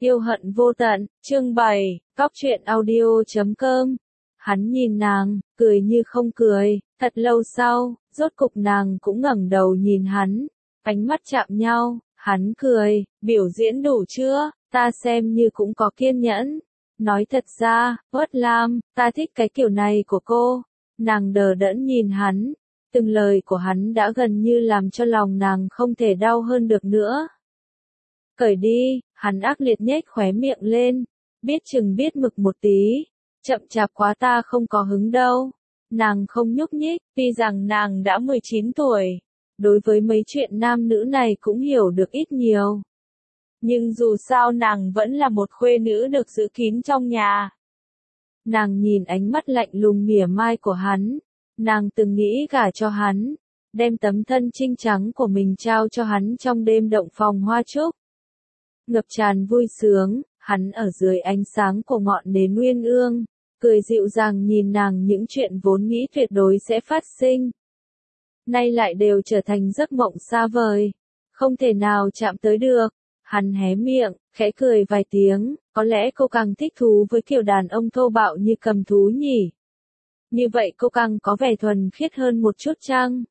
Yêu hận vô tận, chương 7, Cóc truyện audio.com. Hắn nhìn nàng, cười như không cười, thật lâu sau, rốt cục nàng cũng ngẩng đầu nhìn hắn, ánh mắt chạm nhau, hắn cười, biểu diễn đủ chưa, ta xem như cũng có kiên nhẫn. Nói thật ra, Uất Lam, ta thích cái kiểu này của cô. Nàng đờ đẫn nhìn hắn, từng lời của hắn đã gần như làm cho lòng nàng không thể đau hơn được nữa. Cởi đi, hắn ác liệt nhếch khóe miệng lên, biết chừng biết mực một tí, chậm chạp quá ta không có hứng đâu. Nàng không nhúc nhích, tuy rằng nàng đã 19 tuổi, đối với mấy chuyện nam nữ này cũng hiểu được ít nhiều. Nhưng dù sao nàng vẫn là một khuê nữ được giữ kín trong nhà. Nàng nhìn ánh mắt lạnh lùng mỉa mai của hắn, nàng từng nghĩ gả cho hắn, đem tấm thân trinh trắng của mình trao cho hắn trong đêm động phòng hoa trúc. Ngập tràn vui sướng, hắn ở dưới ánh sáng của ngọn nến uyên ương, cười dịu dàng nhìn nàng những chuyện vốn nghĩ tuyệt đối sẽ phát sinh. Nay lại đều trở thành giấc mộng xa vời, không thể nào chạm tới được. Hắn hé miệng, khẽ cười vài tiếng, có lẽ cô càng thích thú với kiểu đàn ông thô bạo như cầm thú nhỉ? Như vậy cô càng có vẻ thuần khiết hơn một chút chăng?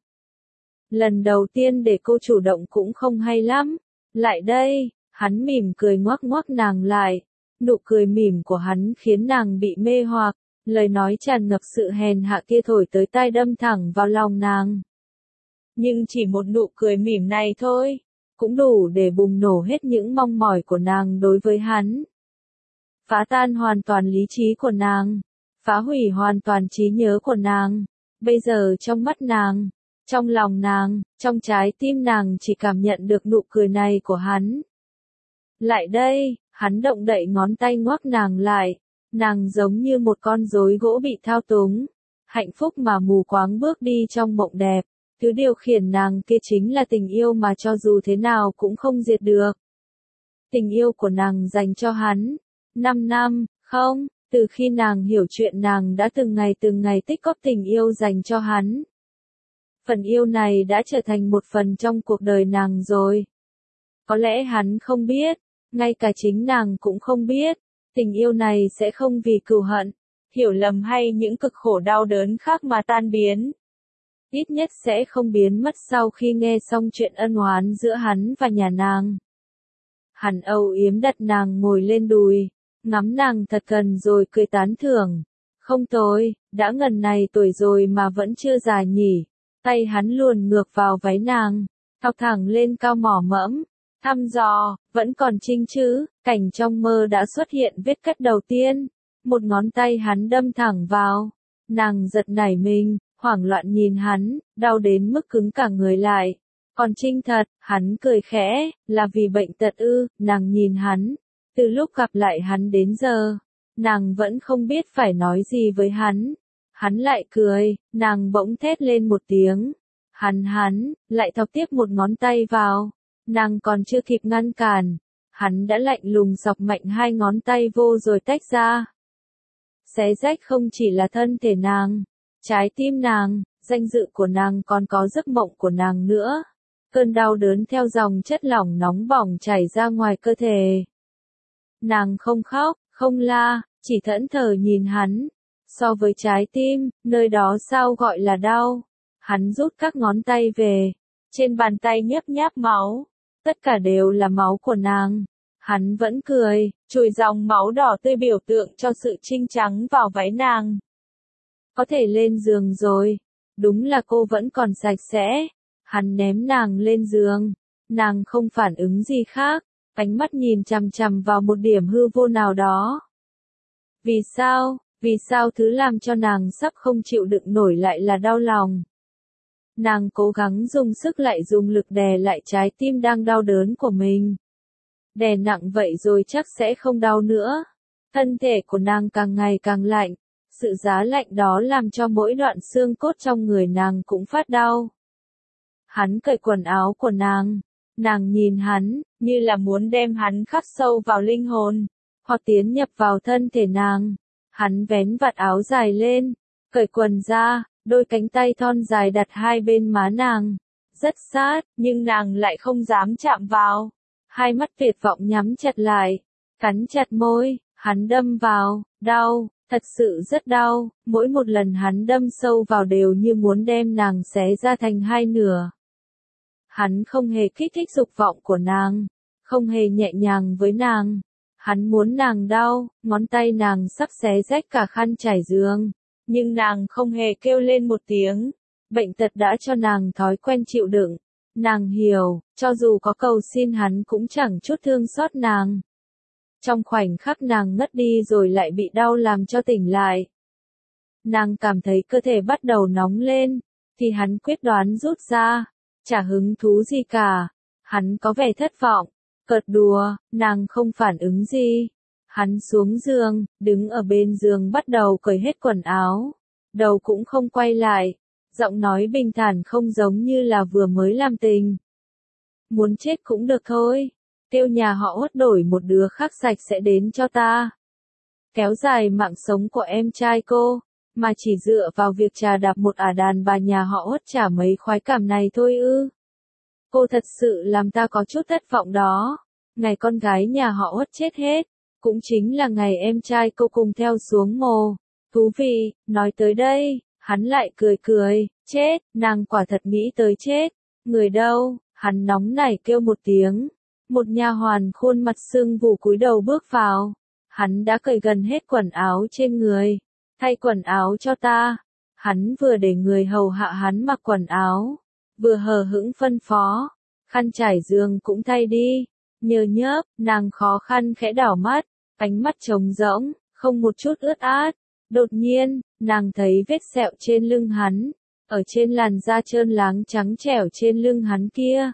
Lần đầu tiên để cô chủ động cũng không hay lắm. Lại đây, hắn mỉm cười ngoắc ngoắc nàng lại. Nụ cười mỉm của hắn khiến nàng bị mê hoặc, lời nói tràn ngập sự hèn hạ kia thổi tới tai đâm thẳng vào lòng nàng. Nhưng chỉ một nụ cười mỉm này thôi, cũng đủ để bùng nổ hết những mong mỏi của nàng đối với hắn. Phá tan hoàn toàn lý trí của nàng, phá hủy hoàn toàn trí nhớ của nàng. Bây giờ trong mắt nàng, trong lòng nàng, trong trái tim nàng chỉ cảm nhận được nụ cười này của hắn. Lại đây, hắn động đậy ngón tay ngoắc nàng lại, nàng giống như một con rối gỗ bị thao túng, hạnh phúc mà mù quáng bước đi trong mộng đẹp. Thứ điều khiển nàng kia chính là tình yêu mà cho dù thế nào cũng không diệt được. Tình yêu của nàng dành cho hắn. 5 năm, không, từ khi nàng hiểu chuyện nàng đã từng ngày tích góp tình yêu dành cho hắn. Phần yêu này đã trở thành một phần trong cuộc đời nàng rồi. Có lẽ hắn không biết, ngay cả chính nàng cũng không biết, tình yêu này sẽ không vì cừu hận, hiểu lầm hay những cực khổ đau đớn khác mà tan biến. Ít nhất sẽ không biến mất sau khi nghe xong chuyện ân oán giữa hắn và nhà nàng. Hắn âu yếm đặt nàng ngồi lên đùi, ngắm nàng thật gần rồi cười tán thưởng. Không tồi, đã ngần này tuổi rồi mà vẫn chưa già nhỉ. Tay hắn luồn ngược vào váy nàng, thọc thẳng lên cao mỏ mẫm, thăm dò, vẫn còn trinh chứ. Cảnh trong mơ đã xuất hiện vết cắt đầu tiên, một ngón tay hắn đâm thẳng vào. Nàng giật nảy mình, hoảng loạn nhìn hắn, đau đến mức cứng cả người lại. Còn trinh thật, hắn cười khẽ, là vì bệnh tật ư? Nàng nhìn hắn, từ lúc gặp lại hắn đến giờ, nàng vẫn không biết phải nói gì với hắn. Hắn lại cười, nàng bỗng thét lên một tiếng. Hắn, lại thọc tiếp một ngón tay vào. Nàng còn chưa kịp ngăn cản, hắn đã lạnh lùng dọc mạnh hai ngón tay vô rồi tách ra. Xé rách không chỉ là thân thể nàng, trái tim nàng, danh dự của nàng còn có giấc mộng của nàng nữa. Cơn đau đớn theo dòng chất lỏng nóng bỏng chảy ra ngoài cơ thể. Nàng không khóc, không la, chỉ thẫn thờ nhìn hắn. So với trái tim, nơi đó sao gọi là đau. Hắn rút các ngón tay về. Trên bàn tay nhấp nháp máu. Tất cả đều là máu của nàng. Hắn vẫn cười, chùi dòng máu đỏ tươi biểu tượng cho sự trinh trắng vào váy nàng. Có thể lên giường rồi. Đúng là cô vẫn còn sạch sẽ. Hắn ném nàng lên giường. Nàng không phản ứng gì khác. Ánh mắt nhìn chằm chằm vào một điểm hư vô nào đó. Vì sao thứ làm cho nàng sắp không chịu đựng nổi lại là đau lòng. Nàng cố gắng dùng sức lại dùng lực đè lại trái tim đang đau đớn của mình. Đè nặng vậy rồi chắc sẽ không đau nữa. Thân thể của nàng càng ngày càng lạnh. Sự giá lạnh đó làm cho mỗi đoạn xương cốt trong người nàng cũng phát đau. Hắn cởi quần áo của nàng. Nàng nhìn hắn, như là muốn đem hắn khắc sâu vào linh hồn, hoặc tiến nhập vào thân thể nàng. Hắn vén vạt áo dài lên, cởi quần ra, đôi cánh tay thon dài đặt hai bên má nàng. Rất sát, nhưng nàng lại không dám chạm vào. Hai mắt tuyệt vọng nhắm chặt lại. cắn chặt môi, hắn đâm vào, đau, thật sự rất đau, mỗi một lần hắn đâm sâu vào đều như muốn đem nàng xé ra thành hai nửa. Hắn không hề kích thích dục vọng của nàng, không hề nhẹ nhàng với nàng. Hắn muốn nàng đau, ngón tay nàng sắp xé rách cả khăn trải giường, nhưng nàng không hề kêu lên một tiếng. Bệnh tật đã cho nàng thói quen chịu đựng. Nàng hiểu, cho dù có cầu xin hắn cũng chẳng chút thương xót nàng. Trong khoảnh khắc nàng ngất đi rồi lại bị đau làm cho tỉnh lại. Nàng cảm thấy cơ thể bắt đầu nóng lên, thì hắn quyết đoán rút ra, chả hứng thú gì cả. Hắn có vẻ thất vọng, cợt đùa, nàng không phản ứng gì. Hắn xuống giường, đứng ở bên giường bắt đầu cởi hết quần áo, đầu cũng không quay lại, giọng nói bình thản không giống như là vừa mới làm tình. Muốn chết cũng được thôi, kêu nhà họ Uất đổi một đứa khác sạch sẽ đến cho ta. Kéo dài mạng sống của em trai cô, mà chỉ dựa vào việc trà đạp một đàn bà nhà họ Uất chả mấy khoái cảm này thôi ư. Cô thật sự làm ta có chút thất vọng đó. Ngày con gái nhà họ Uất chết hết, cũng chính là ngày em trai cô cùng theo xuống mồ. Thú vị, nói tới đây, hắn lại cười cười, chết, nàng quả thật nghĩ tới chết. Người đâu, hắn nóng nảy kêu một tiếng. Một nha hoàn khuôn mặt sưng vù cúi đầu bước vào. Hắn đã cởi gần hết quần áo trên người. Thay quần áo cho ta. Hắn vừa để người hầu hạ hắn mặc quần áo, vừa hờ hững phân phó. Khăn trải giường cũng thay đi. Nhờ nhớp, nàng khó khăn khẽ đảo mắt, ánh mắt trống rỗng, không một chút ướt át. Đột nhiên, nàng thấy vết sẹo trên lưng hắn, ở trên làn da trơn láng trắng trẻo trên lưng hắn kia.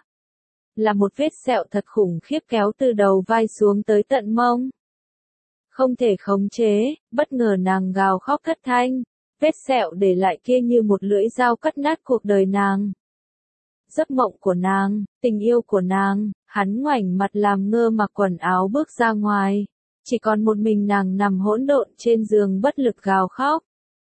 Là một vết sẹo thật khủng khiếp kéo từ đầu vai xuống tới tận mông. Không thể khống chế, bất ngờ nàng gào khóc thất thanh, vết sẹo để lại kia như một lưỡi dao cắt nát cuộc đời nàng. Giấc mộng của nàng, tình yêu của nàng, hắn ngoảnh mặt làm ngơ mặc quần áo bước ra ngoài. Chỉ còn một mình nàng nằm hỗn độn trên giường bất lực gào khóc.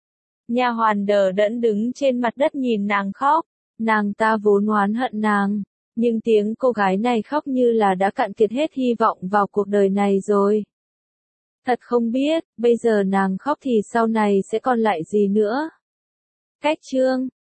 Nha hoàn đờ đẫn đứng trên mặt đất nhìn nàng khóc. Nàng ta vốn oán hận nàng, nhưng tiếng cô gái này khóc như là đã cạn kiệt hết hy vọng vào cuộc đời này rồi. Thật không biết, bây giờ nàng khóc thì sau này sẽ còn lại gì nữa. Cách chương